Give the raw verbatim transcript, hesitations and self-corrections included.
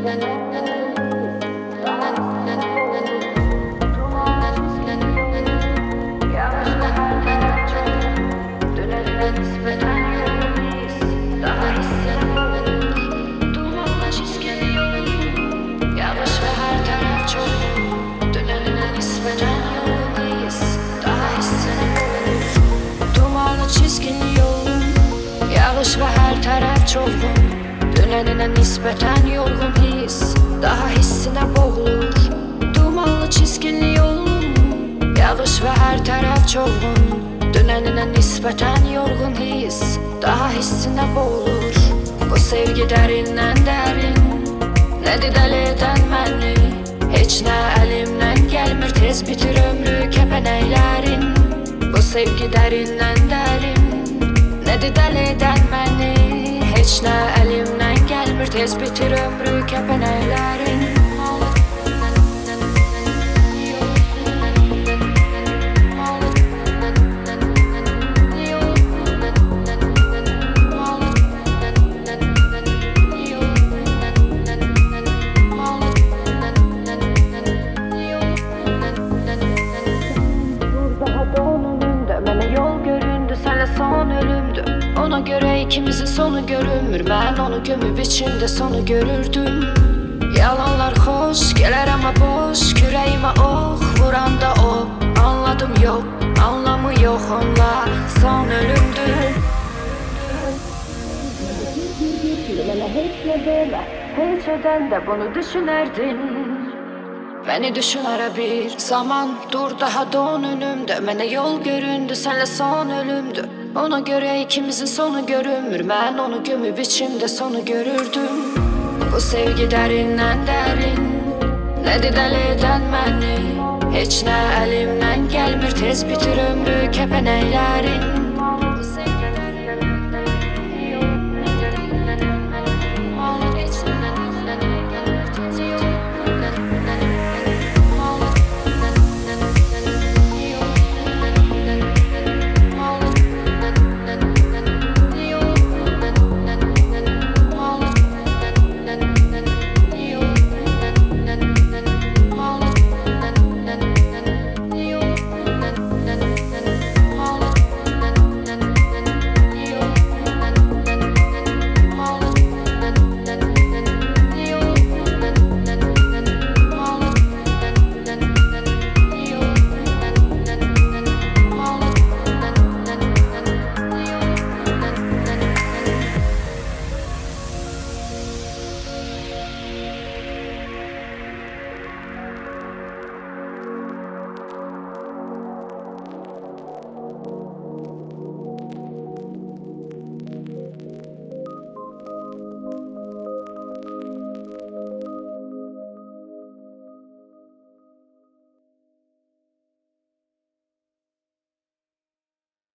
Yağış ve her taraf çovğun, dönenine nispeten yorgun his daha hissine boğulur. Dumanlı çizgili yolun, yağış ve her taraf çovğun, dönenine nispeten yorgun his daha hissine boğulur. Bu sevgi derinden derin, nedir deli eden məni? Heç nə əlimdən gelmir, tez bitir ömrü kəpənəklərin. Bu sevgi derinden derin, nedir deli eden məni? Heç nə əlimdən gelmir, tez bitir ömrü kəpənəklərin. Son ölümdü, ona göre ikimizin sonu görünmür. Ben onu gömüp içimde sonu görürdüm. Yalanlar hoş gelir ama boş, küreğime ok vuranda o. Anladım yok, anlamı yok onunla. Son ölümdü. Hiç ne deme, hiç eden de bunu düşünerdin. Beni düşün ara bir zaman, dur daha doğun önümde. Mənə yol göründü, senle son ölümdü. Ona göre ikimizin sonu görünmür. Ben onu gömüp içimde sonu görürdüm. Bu sevgi derinden derin, nedir deli eden məni? Heç nə əlimdən gelmir, tez bitir ömrü kəpənəklərin.